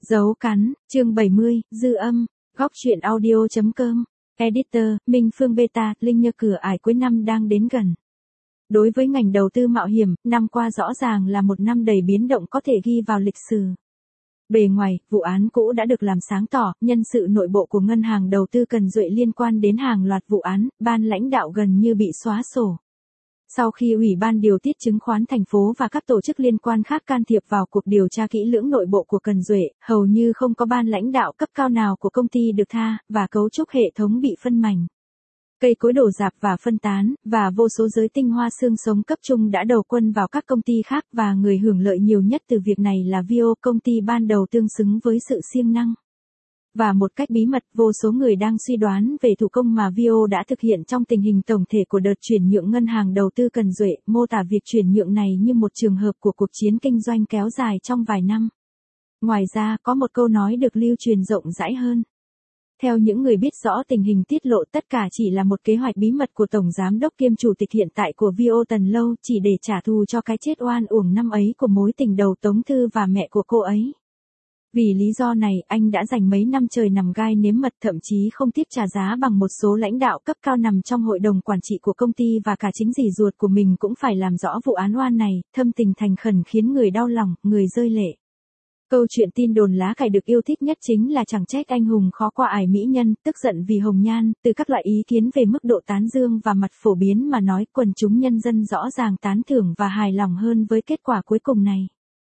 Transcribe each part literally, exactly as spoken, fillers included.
Dấu cắn, chương bảy mươi, dư âm, góc truyện audio chấm com, editor, Minh Phương Beta, Linh Nhơ cửa ải cuối năm đang đến gần. Đối với ngành đầu tư mạo hiểm, năm qua rõ ràng là một năm đầy biến động có thể ghi vào lịch sử. Bề ngoài, vụ án cũ đã được làm sáng tỏ, nhân sự nội bộ của ngân hàng đầu tư Cần Duệ liên quan đến hàng loạt vụ án, ban lãnh đạo gần như bị xóa sổ. Sau khi Ủy ban điều tiết chứng khoán thành phố và các tổ chức liên quan khác can thiệp vào cuộc điều tra kỹ lưỡng nội bộ của Cần Duệ, hầu như không có ban lãnh đạo cấp cao nào của công ty được tha, và cấu trúc hệ thống bị phân mảnh. Cây cối đổ rạp và phân tán, và vô số giới tinh hoa xương sống cấp trung đã đầu quân vào các công ty khác, và người hưởng lợi nhiều nhất từ việc này là vê o, công ty ban đầu tương xứng với sự siêng năng. Và một cách bí mật, vô số người đang suy đoán về thủ công mà vê o đã thực hiện trong tình hình tổng thể của đợt chuyển nhượng ngân hàng đầu tư Cần Duệ, mô tả việc chuyển nhượng này như một trường hợp của cuộc chiến kinh doanh kéo dài trong vài năm. Ngoài ra, có một câu nói được lưu truyền rộng rãi hơn. Theo những người biết rõ tình hình tiết lộ, tất cả chỉ là một kế hoạch bí mật của Tổng Giám đốc kiêm Chủ tịch hiện tại của vê o Tần Lâu, chỉ để trả thù cho cái chết oan uổng năm ấy của mối tình đầu Tống Thư và mẹ của cô ấy. Vì lý do này, anh đã dành mấy năm trời nằm gai nếm mật, thậm chí không tiếp trả giá bằng một số lãnh đạo cấp cao nằm trong hội đồng quản trị của công ty, và cả chính dì ruột của mình cũng phải làm rõ vụ án oan này, thâm tình thành khẩn khiến người đau lòng, người rơi lệ. Câu chuyện tin đồn lá cải được yêu thích nhất chính là chẳng trách anh hùng khó qua ải mỹ nhân, tức giận vì hồng nhan, từ các loại ý kiến về mức độ tán dương và mặt phổ biến mà nói, quần chúng nhân dân rõ ràng tán thưởng và hài lòng hơn với kết quả cuối cùng này.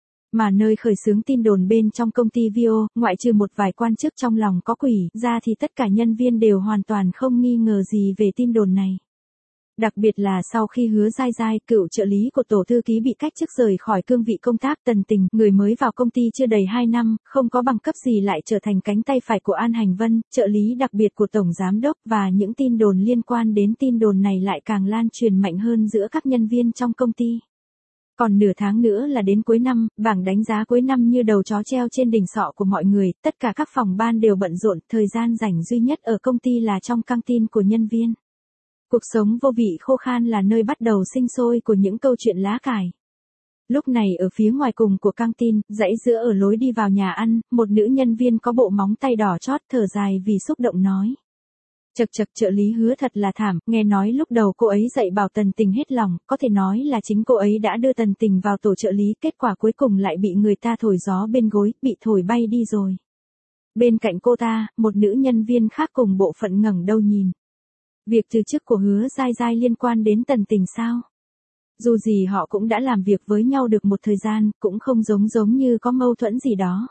Mà nơi khởi xướng tin đồn bên trong công ty vê o, ngoại trừ một vài quan chức trong lòng có quỷ ra thì tất cả nhân viên đều hoàn toàn không nghi ngờ gì về tin đồn này. Đặc biệt là sau khi Hứa Giai Giai, cựu trợ lý của tổ thư ký bị cách chức rời khỏi cương vị công tác, Tần Tình, người mới vào công ty chưa đầy hai năm, không có bằng cấp gì lại trở thành cánh tay phải của An Hành Vân, trợ lý đặc biệt của Tổng Giám đốc, và những tin đồn liên quan đến tin đồn này lại càng lan truyền mạnh hơn giữa các nhân viên trong công ty. Còn nửa tháng nữa là đến cuối năm, bảng đánh giá cuối năm như đầu chó treo trên đỉnh sọ của mọi người, tất cả các phòng ban đều bận rộn, thời gian rảnh duy nhất ở công ty là trong căng tin của nhân viên. Cuộc sống vô vị khô khan là nơi bắt đầu sinh sôi của những câu chuyện lá cải. Lúc này ở phía ngoài cùng của căng tin, dãy giữa ở lối đi vào nhà ăn, một nữ nhân viên có bộ móng tay đỏ chót thở dài vì xúc động nói. Chật chật, trợ lý Hứa thật là thảm, nghe nói lúc đầu cô ấy dạy bảo Tần Tình hết lòng, có thể nói là chính cô ấy đã đưa Tần Tình vào tổ trợ lý, kết quả cuối cùng lại bị người ta thổi gió bên gối, bị thổi bay đi rồi. Bên cạnh cô ta, một nữ nhân viên khác cùng bộ phận ngẩng đầu nhìn. Việc từ chức của Hứa Giai Giai liên quan đến Tần Tình sao? Dù gì họ cũng đã làm việc với nhau được một thời gian, cũng không giống giống như có mâu thuẫn gì đó.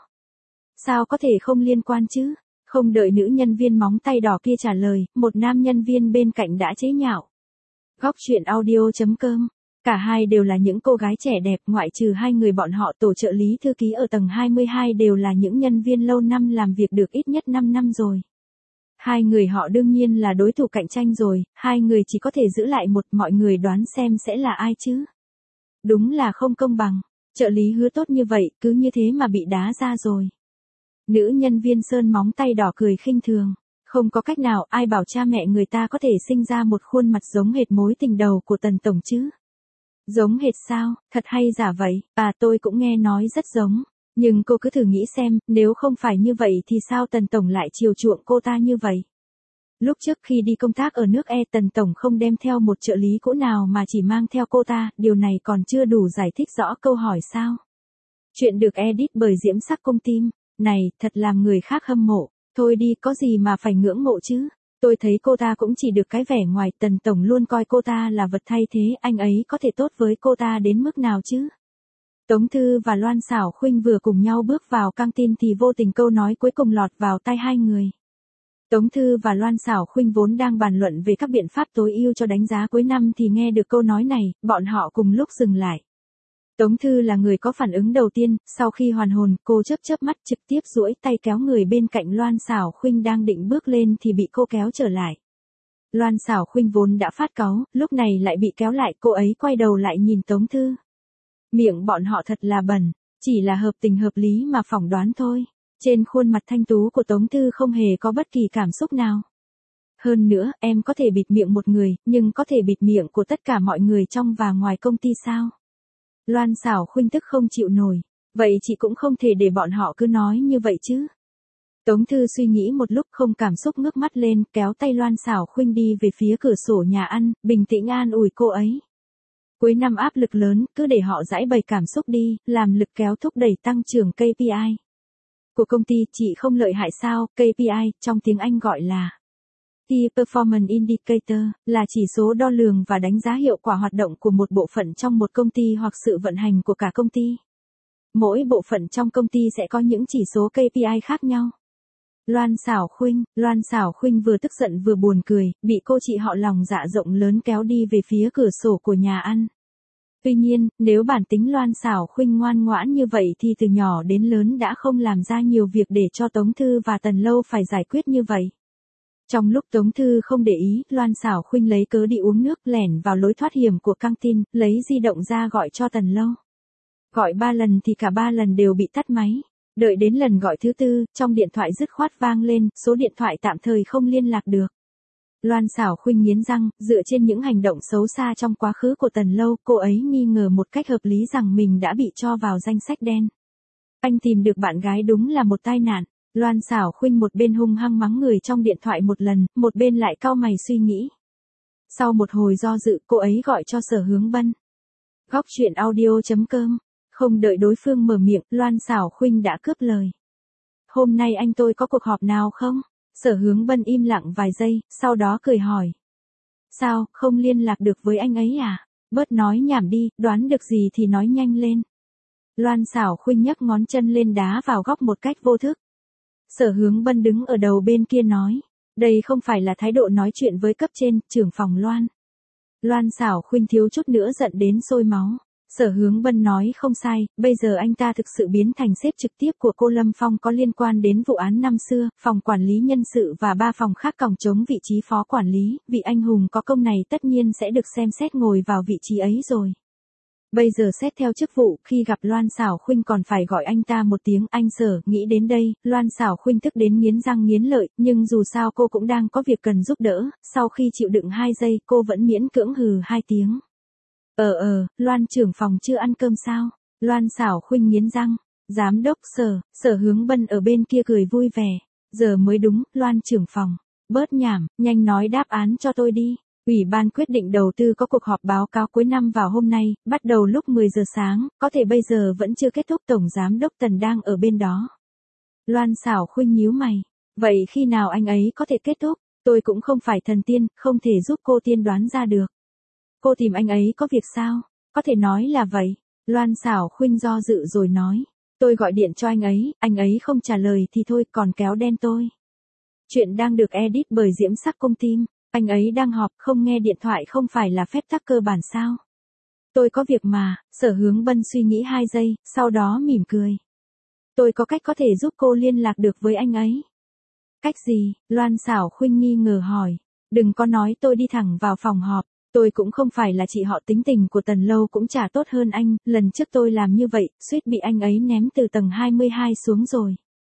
Sao có thể không liên quan chứ? Không đợi nữ nhân viên móng tay đỏ kia trả lời, một nam nhân viên bên cạnh đã chế nhạo. Góc truyện audio chấm com. Cả hai đều là những cô gái trẻ đẹp, ngoại trừ hai người bọn họ, tổ trợ lý thư ký ở tầng hai mươi hai đều là những nhân viên lâu năm làm việc được ít nhất năm năm rồi. Hai người họ đương nhiên là đối thủ cạnh tranh rồi, hai người chỉ có thể giữ lại một, mọi người đoán xem sẽ là ai chứ? Đúng là không công bằng, trợ lý Hứa tốt như vậy, cứ như thế mà bị đá ra rồi. Nữ nhân viên sơn móng tay đỏ cười khinh thường, không có cách nào, ai bảo cha mẹ người ta có thể sinh ra một khuôn mặt giống hệt mối tình đầu của Tần Tổng chứ? Giống hệt sao, thật hay giả vậy? À, tôi cũng nghe nói rất giống. Nhưng cô cứ thử nghĩ xem, nếu không phải như vậy thì sao Tần Tổng lại chiều chuộng cô ta như vậy? Lúc trước khi đi công tác ở nước E, Tần Tổng không đem theo một trợ lý cũ nào mà chỉ mang theo cô ta, điều này còn chưa đủ giải thích rõ câu hỏi sao? Chuyện được edit bởi Diễm Sắc Cung Tim. Này, thật làm người khác hâm mộ. Thôi đi, có gì mà phải ngưỡng mộ chứ? Tôi thấy cô ta cũng chỉ được cái vẻ ngoài, Tần Tổng luôn coi cô ta là vật thay thế, anh ấy có thể tốt với cô ta đến mức nào chứ? Tống Thư và Loan Xảo Khuynh vừa cùng nhau bước vào căng tin thì vô tình câu nói cuối cùng lọt vào tai hai người. Tống Thư và Loan Xảo Khuynh vốn đang bàn luận về các biện pháp tối ưu cho đánh giá cuối năm thì nghe được câu nói này, bọn họ cùng lúc dừng lại. Tống Thư là người có phản ứng đầu tiên, sau khi hoàn hồn, cô chớp chớp mắt trực tiếp duỗi tay kéo người bên cạnh Loan Xảo Khuynh đang định bước lên thì bị cô kéo trở lại. Loan Xảo Khuynh vốn đã phát cáu, lúc này lại bị kéo lại, cô ấy quay đầu lại nhìn Tống Thư. Miệng bọn họ thật là bẩn, chỉ là hợp tình hợp lý mà phỏng đoán thôi. Trên khuôn mặt thanh tú của Tống Thư không hề có bất kỳ cảm xúc nào. Hơn nữa, em có thể bịt miệng một người, nhưng có thể bịt miệng của tất cả mọi người trong và ngoài công ty sao? Loan Xảo Khuynh tức không chịu nổi. Vậy chị cũng không thể để bọn họ cứ nói như vậy chứ. Tống Thư suy nghĩ một lúc không cảm xúc ngước mắt lên, kéo tay Loan Xảo Khuynh đi về phía cửa sổ nhà ăn, bình tĩnh an ủi cô ấy. Cuối năm áp lực lớn, cứ để họ giãi bày cảm xúc đi, làm lực kéo thúc đẩy tăng trưởng ca pê i. Của công ty chị không lợi hại sao, ca pê i, trong tiếng Anh gọi là Key Performance Indicator, là chỉ số đo lường và đánh giá hiệu quả hoạt động của một bộ phận trong một công ty hoặc sự vận hành của cả công ty. Mỗi bộ phận trong công ty sẽ có những chỉ số ca pê i khác nhau. Loan Xảo Khuynh, Loan Xảo Khuynh vừa tức giận vừa buồn cười, bị cô chị họ lòng dạ rộng lớn kéo đi về phía cửa sổ của nhà ăn. Tuy nhiên, nếu bản tính Loan Xảo Khuynh ngoan ngoãn như vậy thì từ nhỏ đến lớn đã không làm ra nhiều việc để cho Tống Thư và Tần Lâu phải giải quyết như vậy. Trong lúc Tống Thư không để ý, Loan Xảo Khuynh lấy cớ đi uống nước, lẻn vào lối thoát hiểm của căng tin, lấy di động ra gọi cho Tần Lâu. Gọi ba lần thì cả ba lần đều bị tắt máy. Đợi đến lần gọi thứ tư, trong điện thoại dứt khoát vang lên, số điện thoại tạm thời không liên lạc được. Loan Xảo Khuynh nghiến răng, dựa trên những hành động xấu xa trong quá khứ của Tần Lâu, cô ấy nghi ngờ một cách hợp lý rằng mình đã bị cho vào danh sách đen. Anh tìm được bạn gái đúng là một tai nạn. Loan Xảo Khuynh một bên hung hăng mắng người trong điện thoại một lần, một bên lại cau mày suy nghĩ. Sau một hồi do dự, cô ấy gọi cho Sở Hướng Bân. Góc truyện audio chấm com. Không đợi đối phương mở miệng, Loan Xảo Khuynh đã cướp lời. Hôm nay anh tôi có cuộc họp nào không? Sở Hướng Bân im lặng vài giây, sau đó cười hỏi. Sao, không liên lạc được với anh ấy à? Bớt nói nhảm đi, đoán được gì thì nói nhanh lên. Loan Xảo Khuynh nhấc ngón chân lên đá vào góc một cách vô thức. Sở Hướng Bân đứng ở đầu bên kia nói. Đây không phải là thái độ nói chuyện với cấp trên, trưởng phòng Loan. Loan Xảo Khuynh thiếu chút nữa giận đến sôi máu. Sở Hướng Bân nói không sai, bây giờ anh ta thực sự biến thành sếp trực tiếp của cô Lâm Phong có liên quan đến vụ án năm xưa, phòng quản lý nhân sự và ba phòng khác còng trống vị trí phó quản lý, vị anh hùng có công này tất nhiên sẽ được xem xét ngồi vào vị trí ấy rồi. Bây giờ xét theo chức vụ, khi gặp Loan Xảo Khuynh còn phải gọi anh ta một tiếng anh Sở, nghĩ đến đây, Loan Xảo Khuynh tức đến nghiến răng nghiến lợi, nhưng dù sao cô cũng đang có việc cần giúp đỡ, sau khi chịu đựng hai giây, cô vẫn miễn cưỡng hừ hai tiếng. Ờ ờ, Loan trưởng phòng chưa ăn cơm sao? Loan Xảo Khuynh nghiến răng. Giám đốc Sở, Sở Hướng Bân ở bên kia cười vui vẻ. Giờ mới đúng, Loan trưởng phòng. Bớt nhảm, nhanh nói đáp án cho tôi đi. Ủy ban quyết định đầu tư có cuộc họp báo cáo cuối năm vào hôm nay, bắt đầu lúc mười giờ sáng, có thể bây giờ vẫn chưa kết thúc. Tổng giám đốc Tần đang ở bên đó. Loan Xảo Khuynh nhíu mày. Vậy khi nào anh ấy có thể kết thúc? Tôi cũng không phải thần tiên, không thể giúp cô tiên đoán ra được. Cô tìm anh ấy có việc sao? Có thể nói là vậy. Loan Xảo Khuynh do dự rồi nói. Tôi gọi điện cho anh ấy, anh ấy không trả lời thì thôi, còn kéo đen tôi. Chuyện đang được edit bởi Diễm Sắc Công Tim. Anh ấy đang họp, không nghe điện thoại không phải là phép tắc cơ bản sao? Tôi có việc mà. Sở Hướng Bân suy nghĩ hai giây, sau đó mỉm cười. Tôi có cách có thể giúp cô liên lạc được với anh ấy. Cách gì? Loan Xảo Khuynh nghi ngờ hỏi. Đừng có nói tôi đi thẳng vào phòng họp. Tôi cũng không phải là chị họ, tính tình của Tần Lâu cũng chả tốt hơn anh, lần trước tôi làm như vậy, suýt bị anh ấy ném từ tầng hai mươi hai xuống rồi.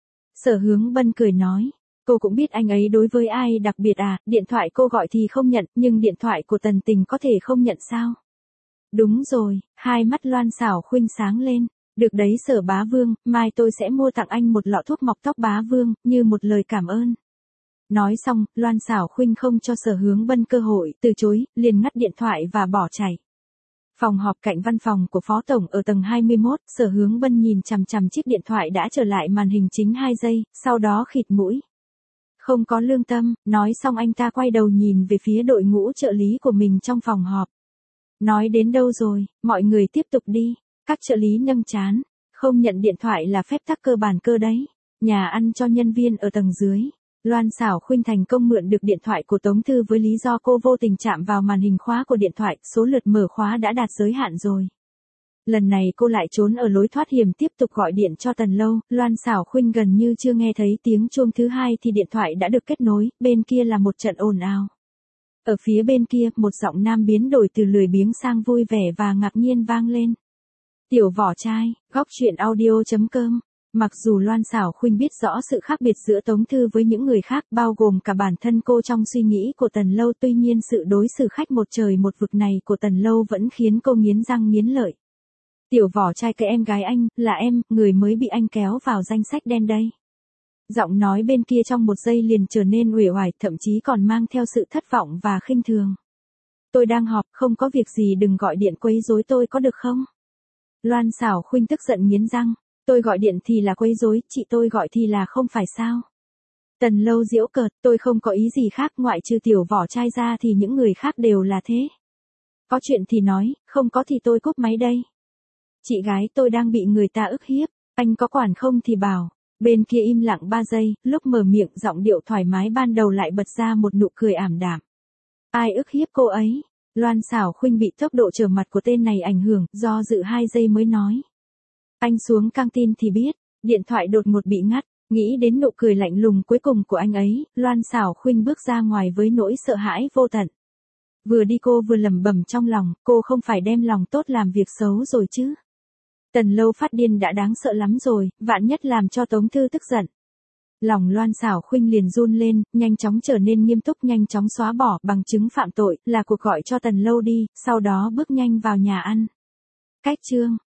Sở Hướng Bân cười nói, cô cũng biết anh ấy đối với ai đặc biệt à, điện thoại cô gọi thì không nhận, nhưng điện thoại của Tần Tình có thể không nhận sao? Đúng rồi, hai mắt Loan Xảo Khuynh sáng lên, được đấy Sở Bá Vương, mai tôi sẽ mua tặng anh một lọ thuốc mọc tóc Bá Vương, như một lời cảm ơn. Nói xong, Loan Xảo Khuynh không cho Sở Hướng Bân cơ hội, từ chối, liền ngắt điện thoại và bỏ chạy. Phòng họp cạnh văn phòng của Phó Tổng ở tầng hai mươi mốt, Sở Hướng Bân nhìn chằm chằm chiếc điện thoại đã trở lại màn hình chính hai giây, sau đó khịt mũi. Không có lương tâm, nói xong anh ta quay đầu nhìn về phía đội ngũ trợ lý của mình trong phòng họp. Nói đến đâu rồi, mọi người tiếp tục đi, các trợ lý nâng trán, không nhận điện thoại là phép tắc cơ bản cơ đấy, nhà ăn cho nhân viên ở tầng dưới. Loan Xảo Khuynh thành công mượn được điện thoại của Tống Thư với lý do cô vô tình chạm vào màn hình khóa của điện thoại, số lượt mở khóa đã đạt giới hạn rồi. Lần này cô lại trốn ở lối thoát hiểm tiếp tục gọi điện cho Tần Lâu, Loan Xảo Khuynh gần như chưa nghe thấy tiếng chuông thứ hai thì điện thoại đã được kết nối, bên kia là một trận ồn ào. Ở phía bên kia, một giọng nam biến đổi từ lười biếng sang vui vẻ và ngạc nhiên vang lên. Tiểu Vỏ Trai, góc truyện audio chấm com. Mặc dù Loan Xảo Khuynh biết rõ sự khác biệt giữa Tống Thư với những người khác, bao gồm cả bản thân cô trong suy nghĩ của Tần Lâu, tuy nhiên sự đối xử khách một trời một vực này của Tần Lâu vẫn khiến cô nghiến răng nghiến lợi. Tiểu vỏ chai cái em gái anh, là em, người mới bị anh kéo vào danh sách đen đây. Giọng nói bên kia trong một giây liền trở nên uể oải, thậm chí còn mang theo sự thất vọng và khinh thường. Tôi đang họp, không có việc gì đừng gọi điện quấy rối tôi có được không? Loan Xảo Khuynh tức giận nghiến răng. Tôi gọi điện thì là quấy rối, chị tôi gọi thì là không phải sao? Tần Lâu giễu cợt, tôi không có ý gì khác ngoại trừ tiểu vỏ chai ra thì những người khác đều là thế. Có chuyện thì nói, không có thì tôi cúp máy đây. Chị gái tôi đang bị người ta ức hiếp, anh có quản không thì bảo. Bên kia im lặng ba giây, lúc mở miệng giọng điệu thoải mái ban đầu lại bật ra một nụ cười ảm đạm. Ai ức hiếp cô ấy? Loan Xảo Khuynh bị tốc độ trở mặt của tên này ảnh hưởng, do dự hai giây mới nói. Anh xuống căng tin thì biết, điện thoại đột ngột bị ngắt, nghĩ đến nụ cười lạnh lùng cuối cùng của anh ấy, Loan Xảo Khuynh bước ra ngoài với nỗi sợ hãi vô tận. Vừa đi cô vừa lẩm bẩm trong lòng, cô không phải đem lòng tốt làm việc xấu rồi chứ. Tần Lâu phát điên đã đáng sợ lắm rồi, vạn nhất làm cho Tống Thư tức giận. Lòng Loan Xảo Khuynh liền run lên, nhanh chóng trở nên nghiêm túc, nhanh chóng xóa bỏ bằng chứng phạm tội, là cuộc gọi cho Tần Lâu đi, sau đó bước nhanh vào nhà ăn. Cách chương